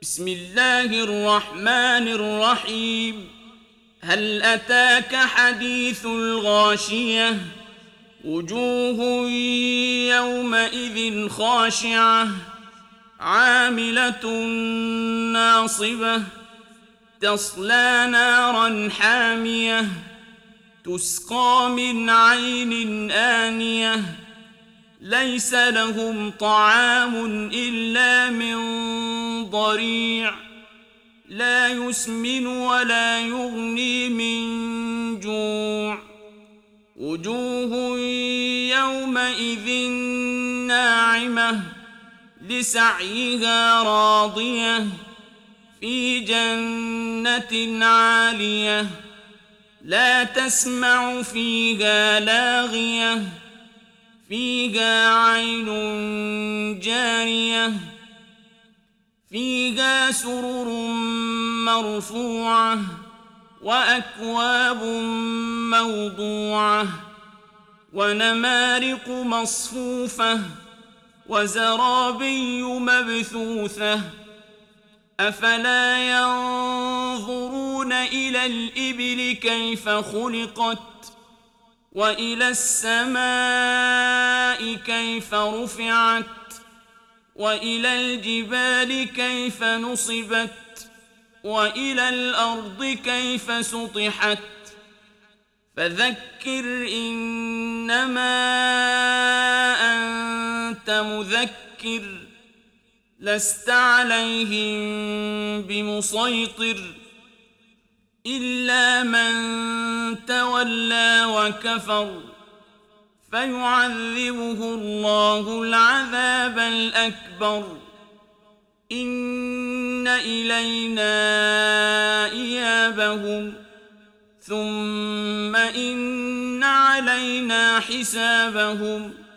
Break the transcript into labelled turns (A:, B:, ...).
A: بسم الله الرحمن الرحيم. هل أتاك حديث الغاشية؟ وجوه يومئذ خاشعة عاملة ناصبة تصلى نارا حامية تسقى من عين آنية ليس لهم طعام إلا من ضريع لا يسمن ولا يغني من جوع وجوه يومئذ ناعمة لسعيها راضية في جنة عالية لا تسمع فيها لاغية فيها عين جارية فيها سرر مرفوعة وأكواب موضوعة ونمارق مصفوفة وزرابي مبثوثة أفلا ينظرون إلى الإبل كيف خلقت وإلى السماء كيف رفعت وإلى الجبال كيف نصبت وإلى الأرض كيف سطحت فذكر إنما أنت مذكر لست عليهم بمسيطر إلا من تولى وكفر فيعذبه الله العذاب الأكبر إن إلينا إيابهم ثم إن علينا حسابهم